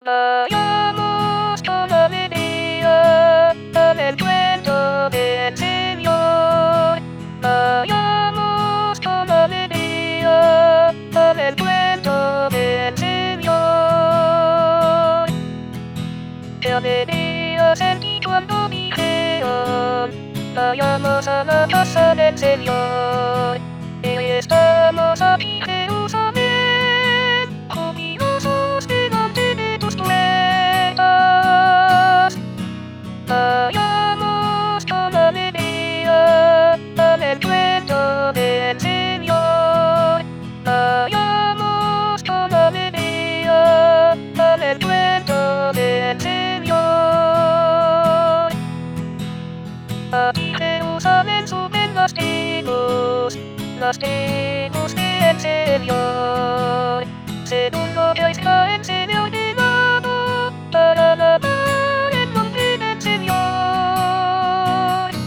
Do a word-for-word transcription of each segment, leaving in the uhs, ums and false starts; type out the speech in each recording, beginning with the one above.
Vayamos con alegría al encuentro del Señor. Vayamos con alegría al encuentro del Señor. Qué alegría sentí cuando dijeron: vayamos a la casa del Señor. Y hoy estamos aquí, Jerusalén, jubilosos delante de tus puertas. Vayamos con alegría al encuentro del Señor. Vayamos con alegría al encuentro del Señor. Aquí, Jerusalén, suben las tribus, las tribus del Señor, según lo que hoy se ha ordenado, para alabar el nombre del Señor.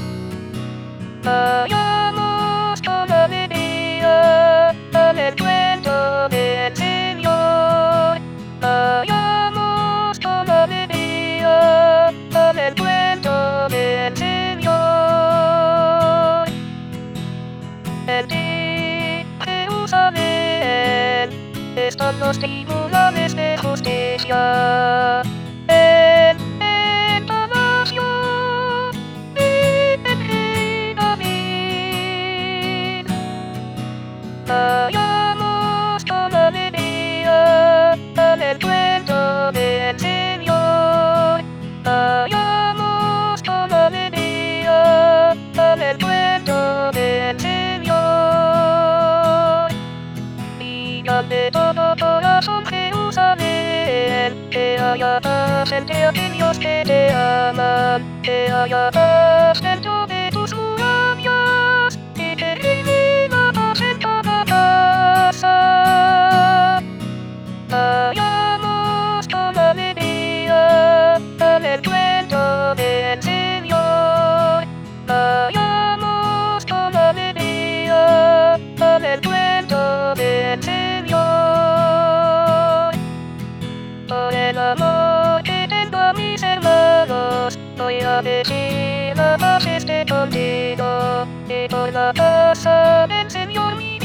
Vayamos con alegría al encuentro del Señor. Vayamos con alegría al encuentro del Señor. En ti, Jerusalén, están los tribunales de justicia. En el palacio vive el rey David. Vayamos con alegría al encuentro del Señor. Vayamos con alegría al encuentro del Señor. Digan de todo corazón, Jerusalén, que haya paz entre aquellos que te aman, que haya paz dentro de tus murallas, y que reine la paz en cada casa. Vayamos con alegría al encuentro del Señor. Vayamos con alegría al encuentro del Señor. Por el amor que tengo a mis hermanos, voy a decir: la paz esté contigo, y por la casa del Señor mi